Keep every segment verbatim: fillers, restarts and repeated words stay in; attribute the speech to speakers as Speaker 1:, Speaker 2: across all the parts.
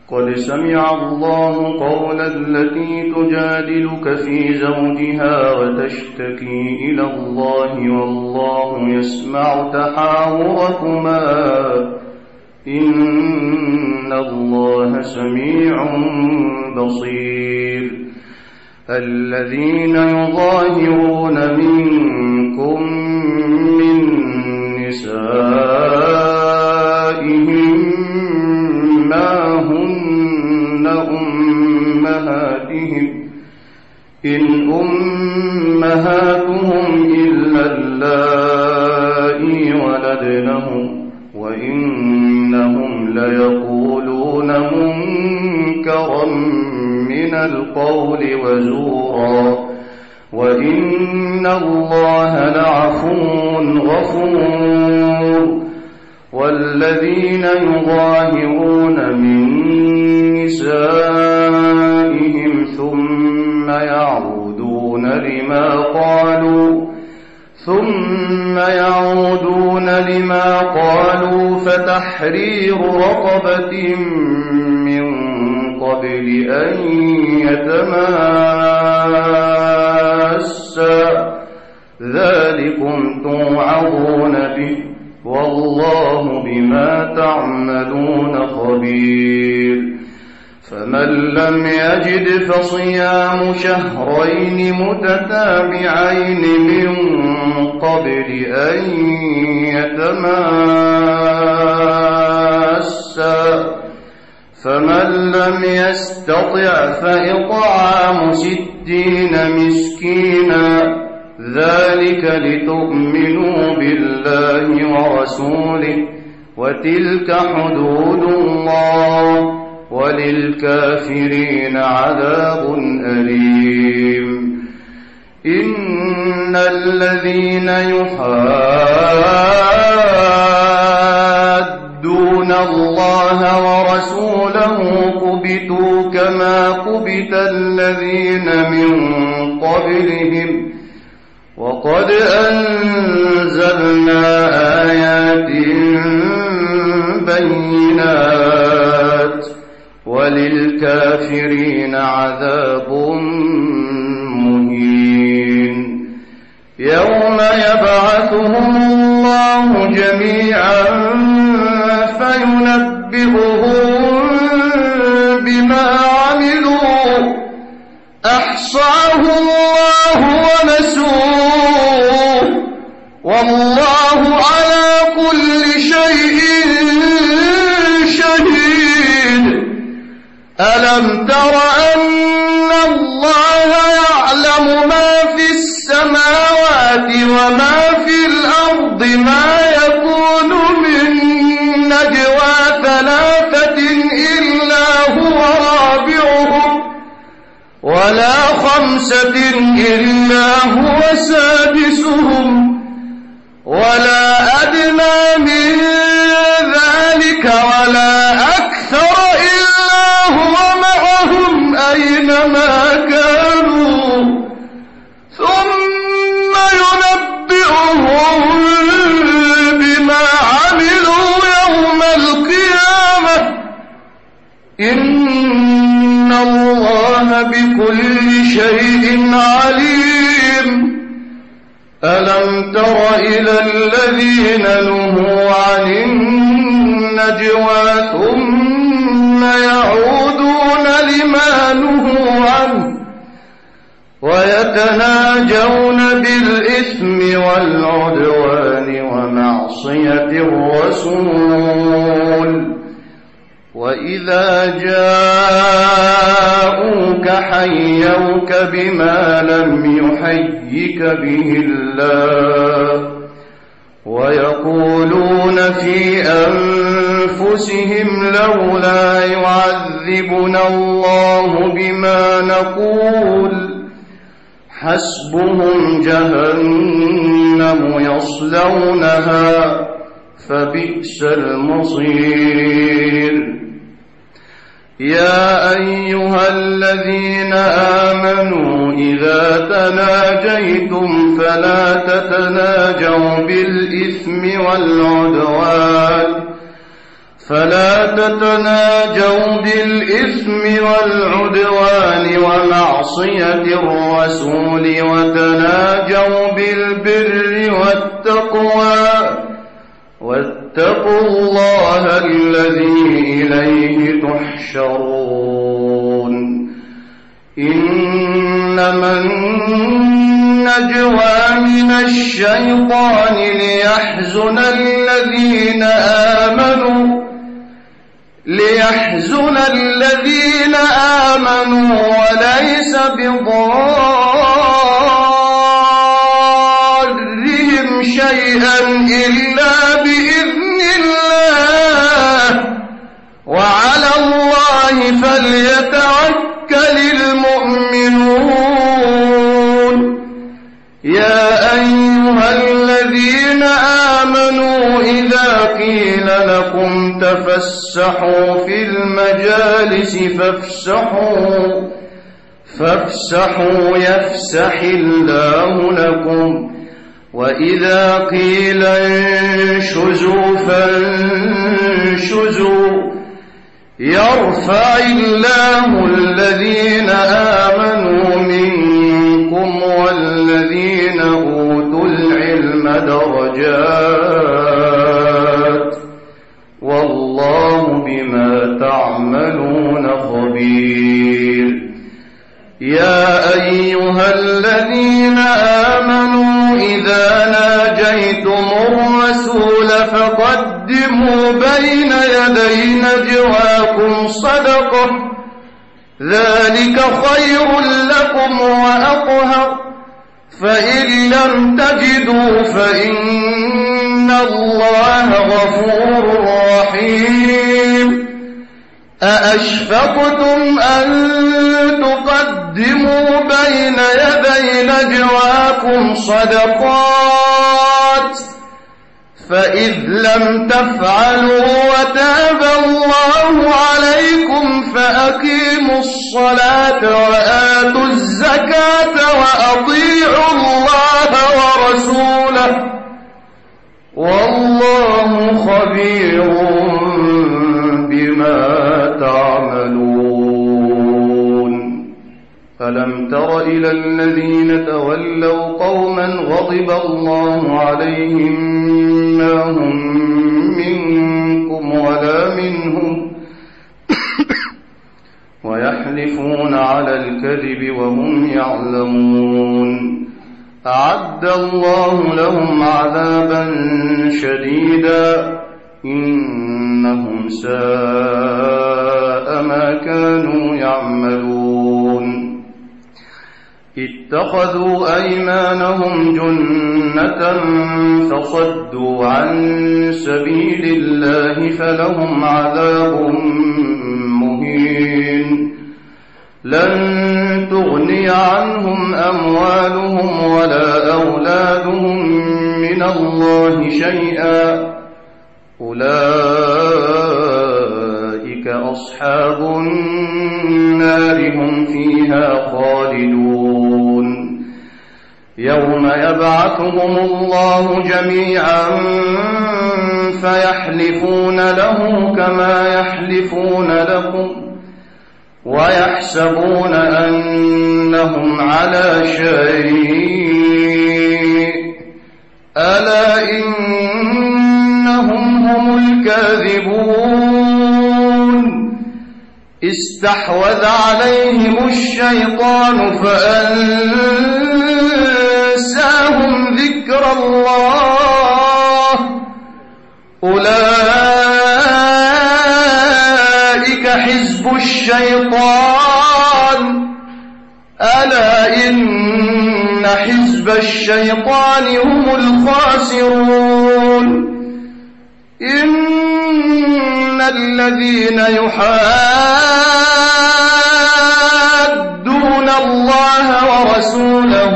Speaker 1: قد سمع الله قول التي تجادلك في زوجها وتشتكي إلى الله والله يسمع تحاوركما إن الله سميع بصير. الذين يظاهرون منكم من نسائهم ما هن أمهاتهم إن أمهاتهم إلا اللائي ولدنهم وإنهم ليقولون منكرا من القول وزورا وإن الله لعفو غفور. والذين يظاهرون من نسائهم ثم يعودون لما قالوا ثم يعودون لما قالوا فتحرير رقبة من قبل أن يتماسا ذلكم توعظون به والله بما تعملون خبير. فمن لم يجد فصيام شهرين متتابعين من قبل أن يتماسا فمن لم يستطع فإطعام ستين مسكينا ذلك لتؤمنوا بالله ورسوله وتلك حدود الله وللكافرين عذاب أليم. إن الذين يحادون الله ورسوله كبتوا كما كبت الذين من قبلهم وقد أنزلنا آيات بينات وللكافرين عذاب مهين. يوم يبعثهم الله جميعا فينبئهم بما عملوا أحصاه الله ونسوه والله على كل شيء شهيد. ألم تر أن الله يعلم ما في السماوات وما في الأرض ما يكون من نجوى ثلاثة إلا هو رابعهم ولا خمسة إلا هو سادسهم ولا أدنى من ذلك ولا أكثر إلا هو معهم أينما كانوا ثم ينبئهم بما عملوا يوم القيامة إن الله بكل شيء عليم. ألم تر إلى الذين نهوا عن النجوى ثم يعودون لما نهوا عنه ويتناجون بالإثم والعدوان ومعصية الرسول وإذا جاءوك حيوك بما لم يحيك به الله ويقولون في أنفسهم لولا يعذبنا الله بما نقول حسبهم جهنم يصلونها فبئس المصير. يا أيها الذين آمنوا إذا تناجيتم فلا تتناجوا بالإثم والعدوان فلا تتناجوا بالإثم والعدوان ومعصية الرسول وتناجوا بالبر والتقوى واتقوا الله الذي إليه تحشرون إنما النجوى من الشيطان ليحزن الذين آمنوا ليحزن الذين آمنوا وليس بضارهم شيئا إلا بإذن الله وعلى الله فليتوكل المؤمنون يا أيها الذين آمنوا إذا قيل لكم تفسحوا في المجالس فافسحوا فافسحوا يفسح الله لكم وإذا قيل انشزوا فانشزوا يرفع الله الذين آمنوا منكم والذين أوتوا العلم درجات والله بما تعملون خبير يا أيها الذين آمنوا إذا ناجيتم الرسول فقدموا بين يدي نجواكم صدقة ذلك خير لكم وأطهر فإن لم تجدوا فإن الله غفور رحيم أأشفقتم أن تقدموا بين يدي نجواكم صدقات فإذ لم تفعلوا وتاب الله عليكم فأقيموا الصلاة وآتوا الزكاة وأطيعوا الله ورسوله والله خبير بما تعملون ألم تر إلى الذين تولوا قوما غضب الله عليهم ما هم منكم ولا منهم ويحلفون على الكذب وهم يعلمون أعد الله لهم عذابا شديدا إنهم ساء ما كانوا يعملون اتخذوا أيمانهم جنة فصدوا عن سبيل الله فلهم عذاب مهين لن تغني عنهم أموالهم ولا أولادهم من الله شيئا أولئك أصحاب النار هم فيها خالدون يوم يبعثهم الله جميعا فيحلفون له كما يحلفون لكم ويحسبون أنهم على شيء ألا إنهم هم الكاذبون استحوذ عليهم الشيطان فأنساهم ذكر الله أولئك حزب الشيطان ألا إن حزب الشيطان هم الخاسرون إن الذين يحادون الله ورسوله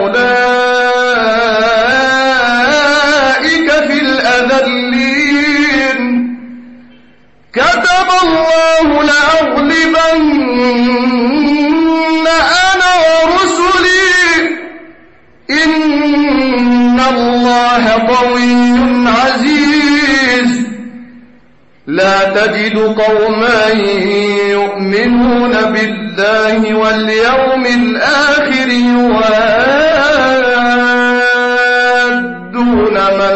Speaker 1: أولئك في الأذلين كتب الله لأغلبن أنا ورسلي إن الله قوي عزيز لا تجد قوما يؤمنون بالله واليوم الآخر يوادون من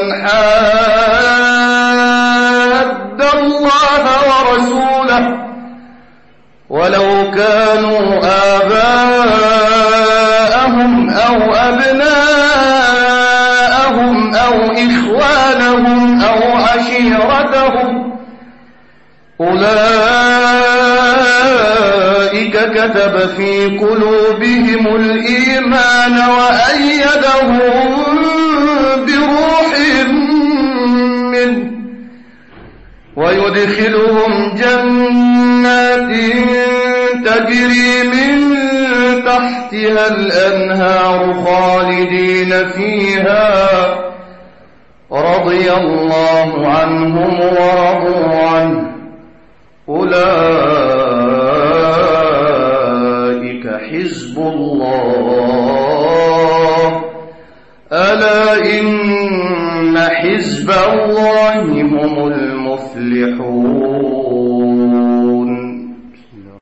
Speaker 1: حاد الله ورسوله ولو كانوا آباءهم أو أبناءهم أو إخوانهم أو عشيرتهم أولئك كتب في قلوبهم الإيمان وأيدهم بروح منه ويدخلهم جنات تجري من تحتها الأنهار خالدين فيها رضي الله عنهم ورضوا عنه أولئك حزب الله ألا إن حزب الله هم المفلحون